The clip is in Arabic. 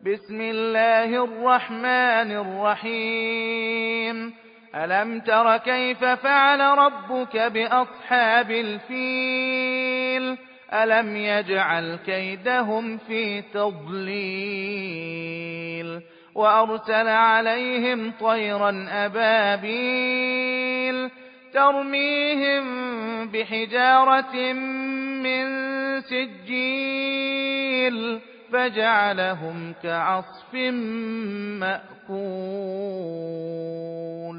بسم الله الرحمن الرحيم ألم تر كيف فعل ربك بأصحاب الفيل ألم يجعل كيدهم في تضليل وأرسل عليهم طيرا أبابيل ترميهم بحجارة من سجيل فجعلهم كعصف مأكول